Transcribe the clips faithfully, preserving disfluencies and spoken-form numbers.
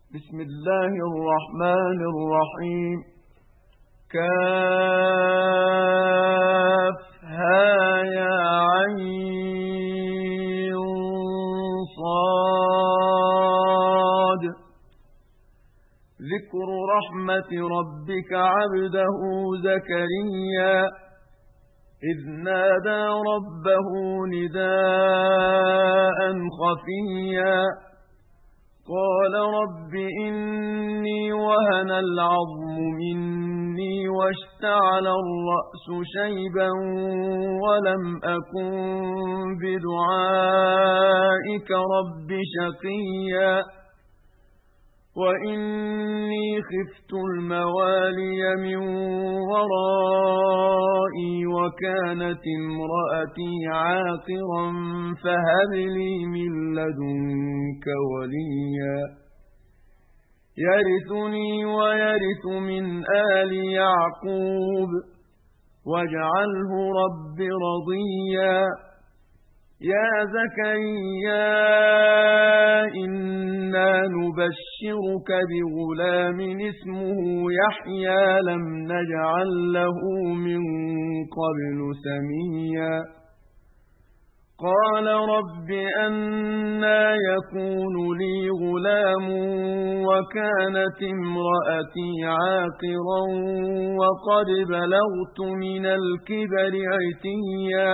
بسم الله الرحمن الرحيم. كافها يا عين صاد. ذكر رحمة ربك عبده زكريا إذ نادى ربه نداء خفيا قال رب إني وهن العظم مني واشتعل الرأس شيبا ولم أكن بدعائك رب شقيا وإني خفت الموالي من ورائي وكانت امرأتي عاقرا فهب لي من لدنك وليا يرثني ويرث من آل يعقوب واجعله رب رضيا. يا زكريا إنا نبشرك بغلام اسمه يحيى لم نجعل له من قبل سميا قال رب أنى يكون لي غلام وكانت امرأتي عاقرا وقد بلغت من الكبر عتيا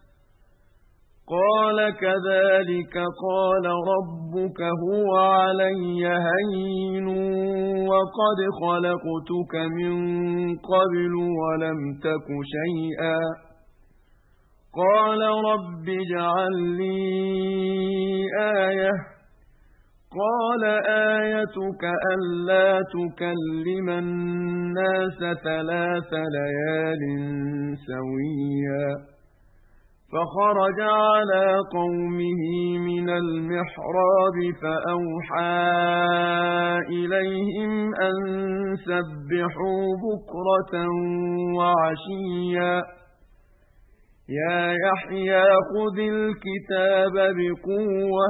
قال كذلك قال ربك هو علي هين وقد خلقتك من قبل ولم تك شيئا قال رب اجعل لي آية قال آيتك ألا تكلم الناس ثلاث ليال سويا فخرج على قومه من المحراب فأوحى إليهم أن سبحوا بكرة وعشيا يا يحيى خذ الكتاب بقوة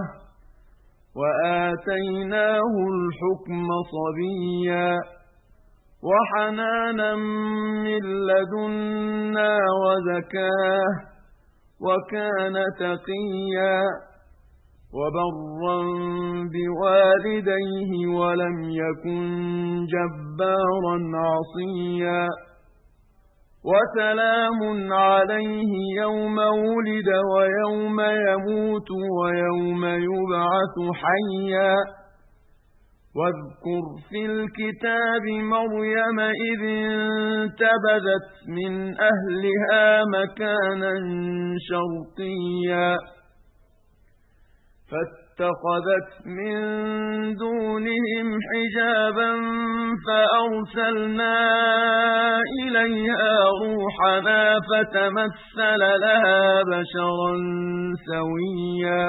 وآتيناه الحكم صبيا وحنانا من لدنا وزكاه وكان تقيا وبرا بوالديه ولم يكن جبارا عصيا وسلام عليه يوم ولد ويوم يموت ويوم يبعث حيا واذكر في الكتاب مريم إذ انتبذت من أهلها مكانا شرقيا فاتخذت من دونهم حجابا فأرسلنا إليها روحنا فتمثل لها بشرا سويا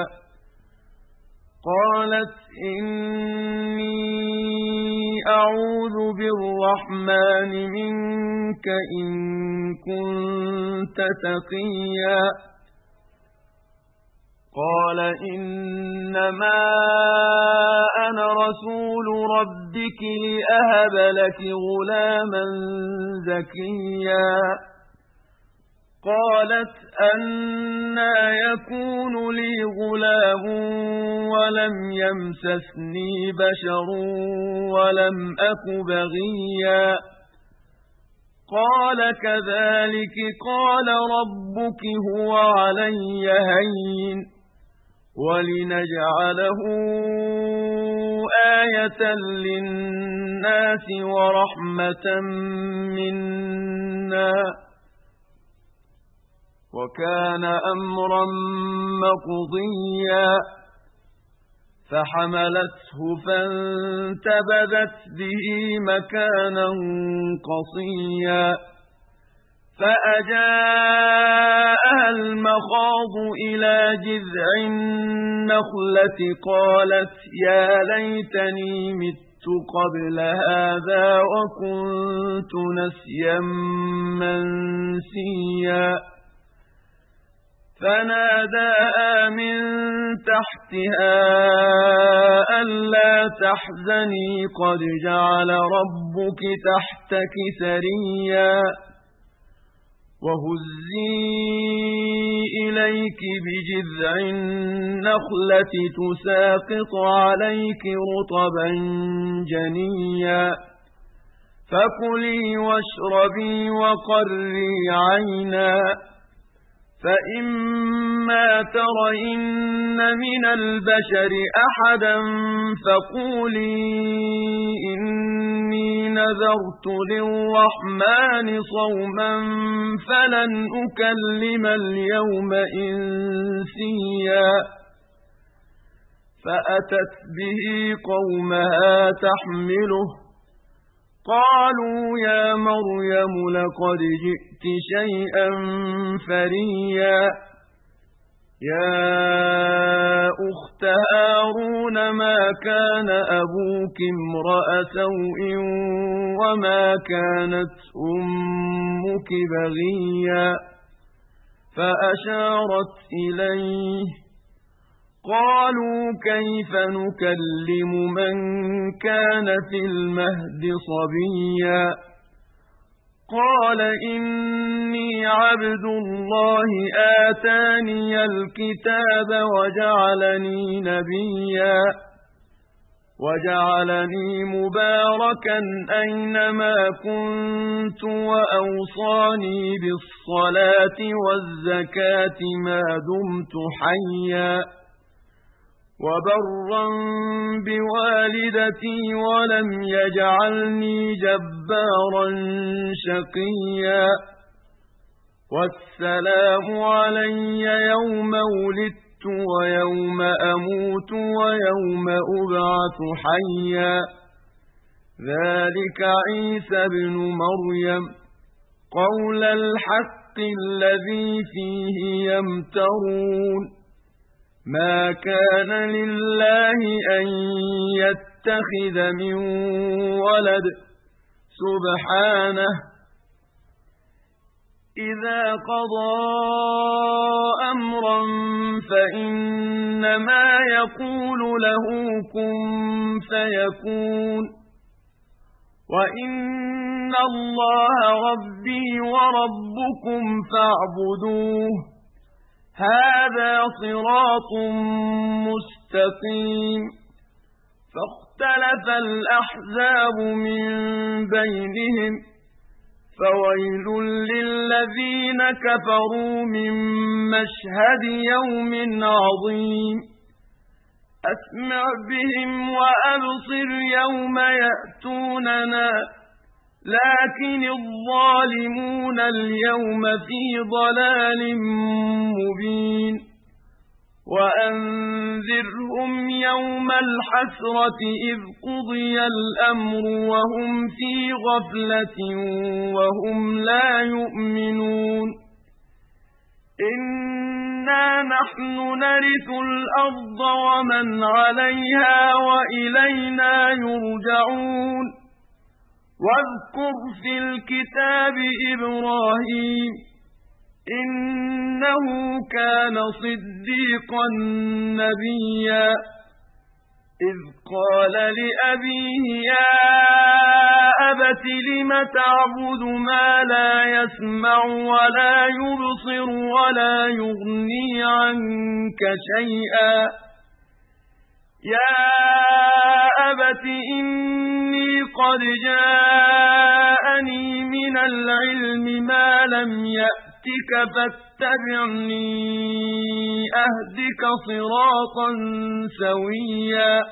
قالت إني أعوذ بالرحمن منك إن كنت تقيا قال إنما أنا رسول ربك لأهب لك غلاما زكيا قالت أنى يكون لي غلام ولم يمسسني بشر ولم أك بغيا قال كذلك قال ربك هو علي هين ولنجعله آية للناس ورحمة منا وكان أمرا مقضيا فحملته فانتبذت به مكانا قصيا فأجاءها المخاض إلى جذع النخلة قالت يا ليتني مت قبل هذا وكنت نسيا منسيا فناداها من تحتها ألا تحزني قد جعل ربك تحتك سريا وهزي إليك بجذع النخلة تساقط عليك رطبا جنيا فكلي واشربي وقري عينا فإما ترين من البشر أحدا فقولي إني نذرت للرحمن صوما فلن أكلم اليوم إنسيا فأتت به قومها تحمله قالوا يا مريم لقد جئت شيئا فريا يا أخت هارون ما كان أبوك امرأ سوء وما كانت أمك بغيا فأشارت إليه قالوا كيف نكلم من كان في المهد صبيا قال إني عبد الله آتاني الكتاب وجعلني نبيا وجعلني مباركا أينما كنت وأوصاني بالصلاة والزكاة ما دمت حيا وبرا بوالدتي ولم يجعلني جبارا شقيا والسلام علي يوم ولدت ويوم أموت ويوم أبعث حيا ذلك عيسى بن مريم قول الحق الذي فيه يمترون ما كان لله أن يتخذ من ولد سبحانه إذا قضى أمرا فإنما يقول له كن فيكون وإن الله ربي وربكم فاعبدوه هذا صراط مستقيم فاختلف الأحزاب من بينهم فويل للذين كفروا من مشهد يوم عظيم أسمع بهم وأبصر يوم يأتوننا لكن الظالمون اليوم في ضلال مبين وأنذرهم يوم الحسرة إذ قضي الأمر وهم في غفلة وهم لا يؤمنون إنا نحن نرث الأرض ومن عليها وإلينا يرجعون واذكر في الكتاب إبراهيم إنه كان صديقا نبيا إذ قال لأبيه يا أبت لم تعبد ما لا يسمع ولا يبصر ولا يغني عنك شيئا يا أبت إني قد جاءني من العلم ما لم يأتك فاتبعني أهدك صراطا سويا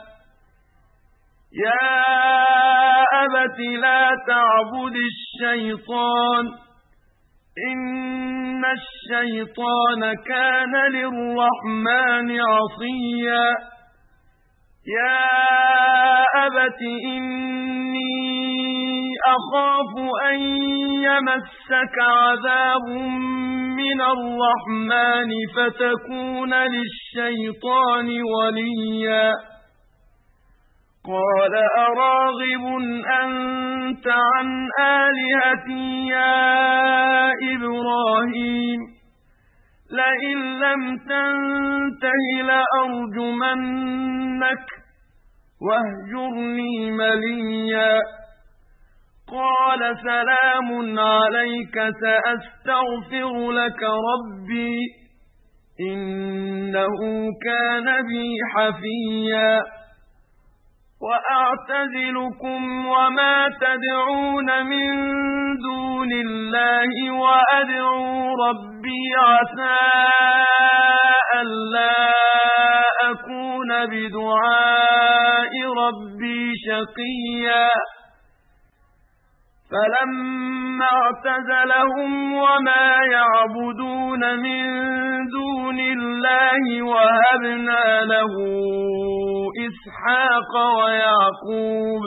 يا أبت لا تعبد الشيطان إن الشيطان كان للرحمن عصيا يا أبت إني أخاف أن يمسك عذاب من الرحمن فتكون للشيطان وليا قال أراغب أنت عن آلهتي يا إبراهيم لئن لم تنته لأرجمنك واهجرني مليا قال سلام عليك سأستغفر لك ربي إنه كان بي حفيا وأعتزلكم وما تدعون من دون الله وأدعو ربي عسى ألا أكون بدعاء ربي شقيا فلما اعتزلهم وما يعبدون من دون الله وهبنا له إسحاق ويعقوب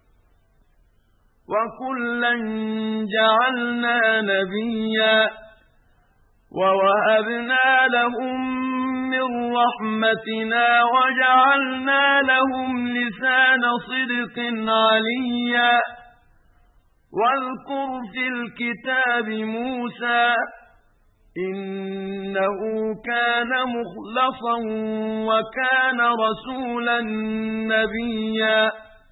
وكلا جعلنا نبيا ووهبنا لهم من رحمتنا وجعلنا لهم لسان صدق عليا واذكر في الكتاب موسى إنه كان مخلصا وكان رسولا نبيا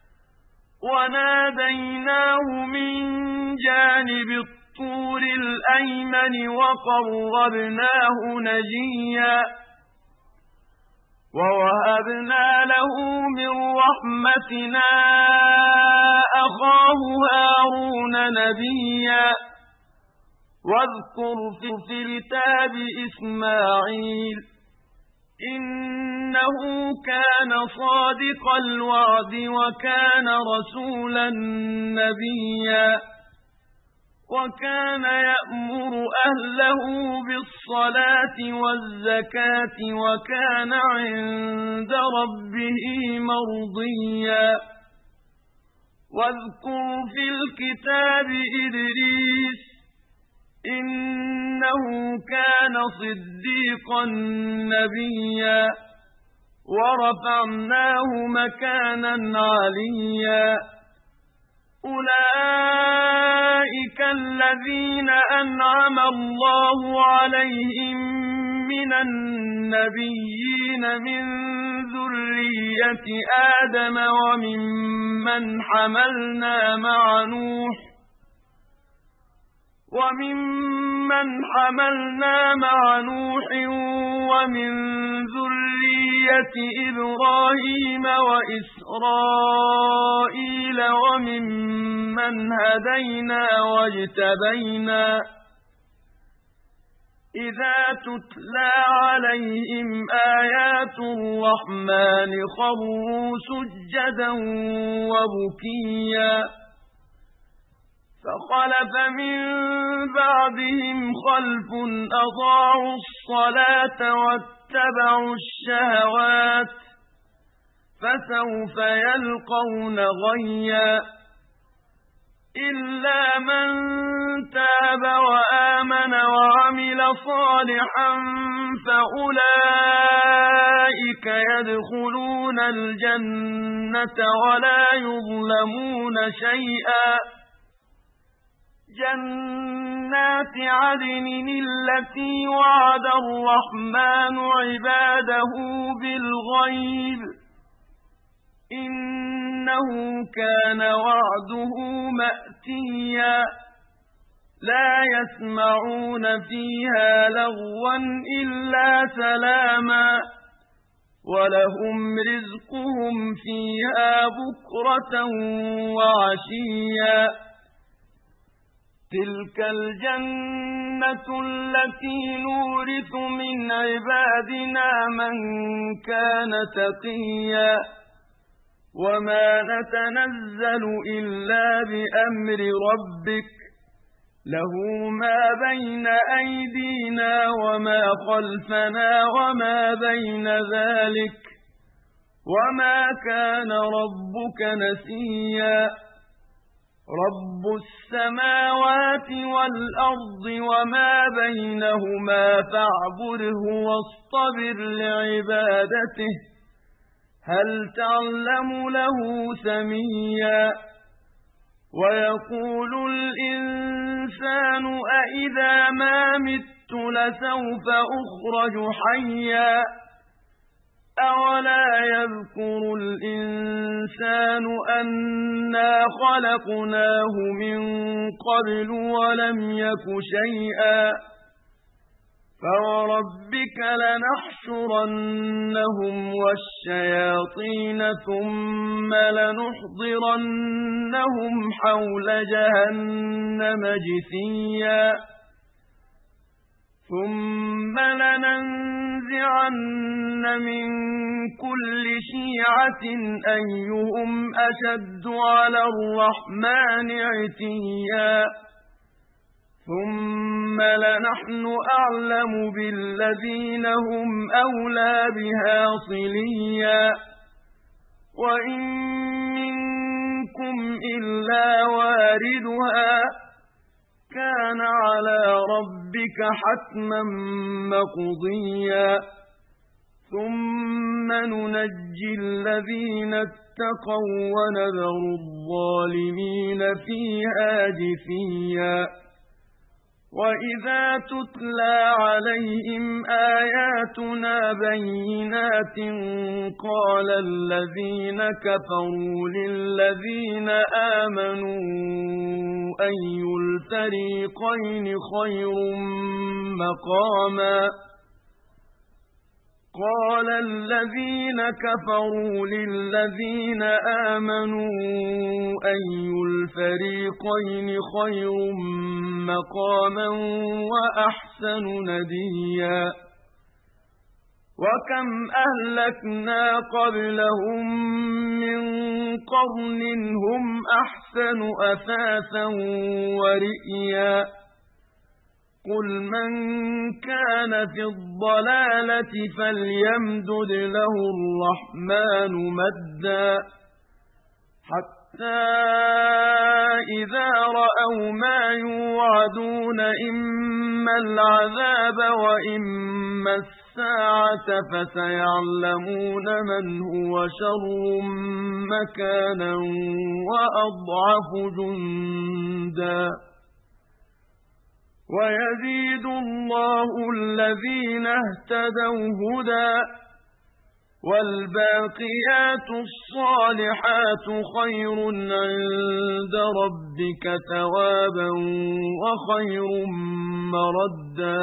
وناديناه من جانب الطور الأيمن وقربناه نجيا ووهبنا له من رحمتنا أخاه هارون نبيا واذكر في الكتاب إسماعيل إنه كان صادق الوعد وكان رسولا نبيا وكان يأمر أهله بالصلاة والزكاة وكان عند ربه مرضيا واذكر في الكتاب إدريس إنه كان صديقا نبيا ورفعناه مكانا عليا أولئك الذين أنعم الله عليهم من النبيين من ذرية آدم وممن حملنا مع نوح وممن حملنا مع نوح ومن ذرية إبراهيم وإسرائيل وممن هدينا واجتبينا إذا تتلى عليهم آيات الرحمن خروا سجدا وبكيا فخلف من بعدهم خلف أضاعوا الصلاة واتبعوا الشهوات فسوف يلقون غيا إلا من تاب وآمن وعمل صالحا فأولئك يدخلون الجنة ولا يظلمون شيئا جنات عدن التي وعد الرحمن عباده بالغيب إنه كان وعده مأتيا لا يسمعون فيها لغوا إلا سلاما ولهم رزقهم فيها بكرة وعشيا تلك الجنة التي نورث من عبادنا من كان تقيا وما نتنزل إلا بأمر ربك له ما بين أيدينا وما خلفنا وما بين ذلك وما كان ربك نسيا رب السماوات والأرض وما بينهما فاعبده واصطبر لعبادته هل تعلم له سميا ويقول الإنسان أإذا ما مت مِتُّ لَسَوْفَ أُخْرَجُ حَيًّا أَوَلَا يَذْكُرُ الْإِنسَانُ أَنَّا خَلَقْنَاهُ مِن قَبْلُ وَلَمْ يَكُ شَيْئًا فَوَرَبِّكَ لَنَحْشُرَنَّهُمْ وَالشَّيَاطِينَ ثُمَّ لَنُحْضِرَنَّهُمْ حَوْلَ جَهَنَّمَ جِثِيًّا ثُمَّ لَنَنزِعَنَّ مِن كُلِّ شِيعَةٍ أَيُّهُمْ أَشَدُّ عَلَى الرَّحْمَنِ عِتِيًّا ثُمَّ لَنَحْنُ أَعْلَمُ بِالَّذِينَ هُمْ أَوْلَىٰ بِهَا صِلِيًّا وَإِن مِّنكُمْ إِلَّا وَارِدُهَا كَانَ عَلَىٰ رَبِّكَ حَتْمًا مَّقْضِيًّا ثُمَّ نُنَجِّي الَّذِينَ اتَّقَوا وَّنَذَرُ الظَّالِمِينَ فِيهَا جِثِيًّا وَإِذَا تُتْلَىٰ عَلَيْهِمْ آيَاتُنَا بَيِّنَاتٍ قَالَ الَّذِينَ كَفَرُوا لِلَّذِينَ آمَنُوا أَيُّ الْفَرِيقَيْنِ خَيْرٌ مَّقَامًا قَالَ الَّذِينَ كَفَرُوا لِلَّذِينَ آمَنُوا أَيُّ الْفَرِيقَيْنِ خَيْرٌ مَّقَامًا وَأَحْسَنُ نَدِيًّا وَكَمْ أَهْلَكْنَا قَبْلَهُم مِّن قَرْنٍ هُمْ أَحْسَنُ أَثَاثًا وَرِئْيًا قُلْ مَن كَانَ فِي الضَّلَالَةِ فَلْيَمْدُدْ لَهُ الرَّحْمَٰنُ مَدًّا حَتَّىٰ إِذَا رَأَوْا مَا يُوعَدُونَ إِمَّا الْعَذَابَ وَإِمَّا السَّاعَةَ فَسَيَعْلَمُونَ مَنْ هُوَ شَرٌّ مَّكَانًا وَأَضْعَفُ جُندًا وَيَزِيدُ اللَّهُ الَّذِينَ اهْتَدَوْا هُدًى وَالْبَاقِيَاتُ الصَّالِحَاتُ خَيْرٌ عِندَ رَبِّكَ ثَوَابًا وَخَيْرٌ مَّرَدًّا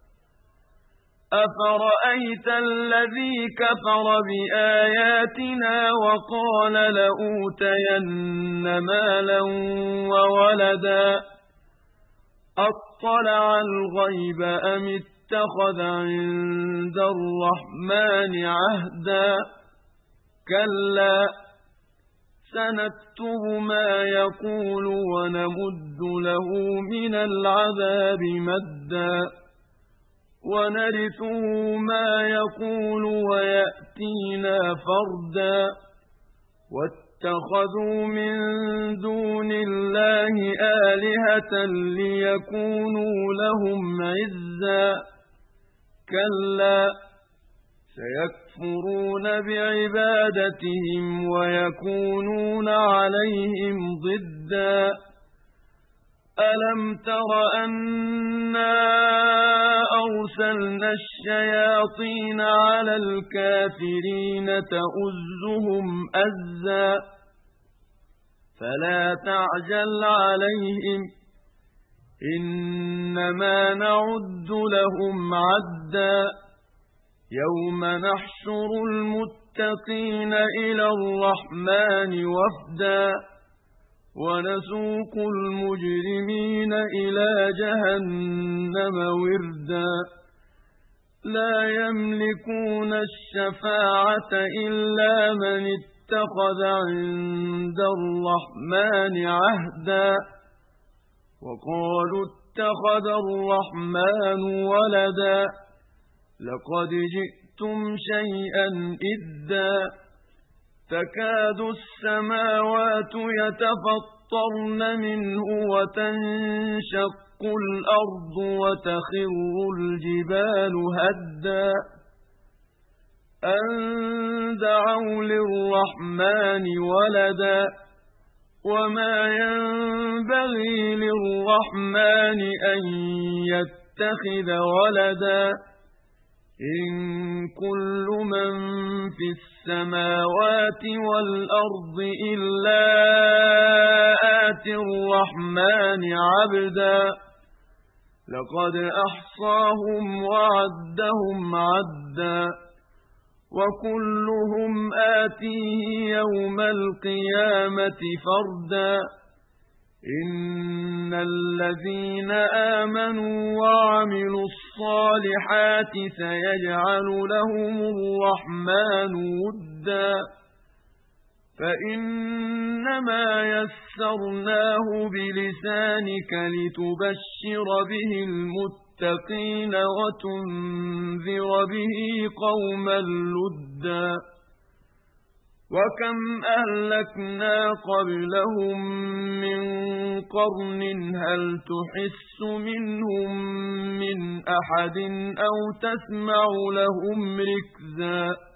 أَفَرَأَيْتَ الَّذِي كَفَرَ بِآيَاتِنَا وَقَالَ لَأُوتَيَنَّ مَالًا وَوَلَدًا أَطَّلَعَ الْغَيْبَ أَمِ اتَّخَذَ عِندَ الرَّحْمَٰنِ عَهْدًا كَلَّا سَنَكْتُبُ مَا يَقُولُ وَنَمُدُّ لَهُ مِنَ الْعَذَابِ مَدًّا وَنَرِثُهُ مَا يَقُولُ وَيَأْتِينَا فَرْدًا وَاتَّخَذُوا مِن دُونِ اللَّهِ آلِهَةً لِّيَكُونُوا لَهُمْ عِزًّا كَلَّا سَيَكْفُرُونَ بِعِبَادَتِهِمْ وَيَكُونُونَ عَلَيْهِمْ ضِدًّا أَلَمْ تَرَ أَنَّا أَرْسَلْنَا الشَّيَاطِينَ عَلَى الْكَافِرِينَ تَؤُزُّهُمْ أَزًّا فَلَا تَعْجَلْ عَلَيْهِمْ إِنَّمَا نَعُدُّ لَهُمْ عَدًّا يَوْمَ نَحْشُرُ الْمُتَّقِينَ إِلَى الرَّحْمَنِ وَفْدًا وَنَسُوقُ الْمُجْرِمِينَ إِلَى جَهَنَّمَ وِرْدًا لَا يَمْلِكُونَ الشَّفَاعَةَ إِلَّا مَنِ اتَّخَذَ عِندَ الرَّحْمَنِ عَهْدًا وَقَالُوا اتَّخَذَ الرَّحْمَنُ وَلَدًا لَقَدْ جِئْتُمْ شَيْئًا إِدًّا تَكَادُ السَّمَاوَاتُ يَتَفَطَّرْنَ مِنْهُ وَتَنشَقُّ الْأَرْضُ وَتَخِرُّ الْجِبَالُ هَدًّا أَن دَعَوْا لِلرَّحْمَنِ وَلَدًا وَمَا يَنبَغِي لِلرَّحْمَنِ أَن يتخذ ولدا إن كل من في السماوات والأرض إلا آتي الرحمن عبدا لقد أحصاهم وعدهم عدا وكلهم آتيه يوم القيامة فردا إن الذين آمنوا وعملوا الصالحات سيجعل لهم الرحمن ودا فإنما يسرناه بلسانك لتبشر به المتقين وتنذر به قوما لدا وكم أهلكنا قبلهم من قرن هل تحس منهم من أحد أو تسمع لهم ركزا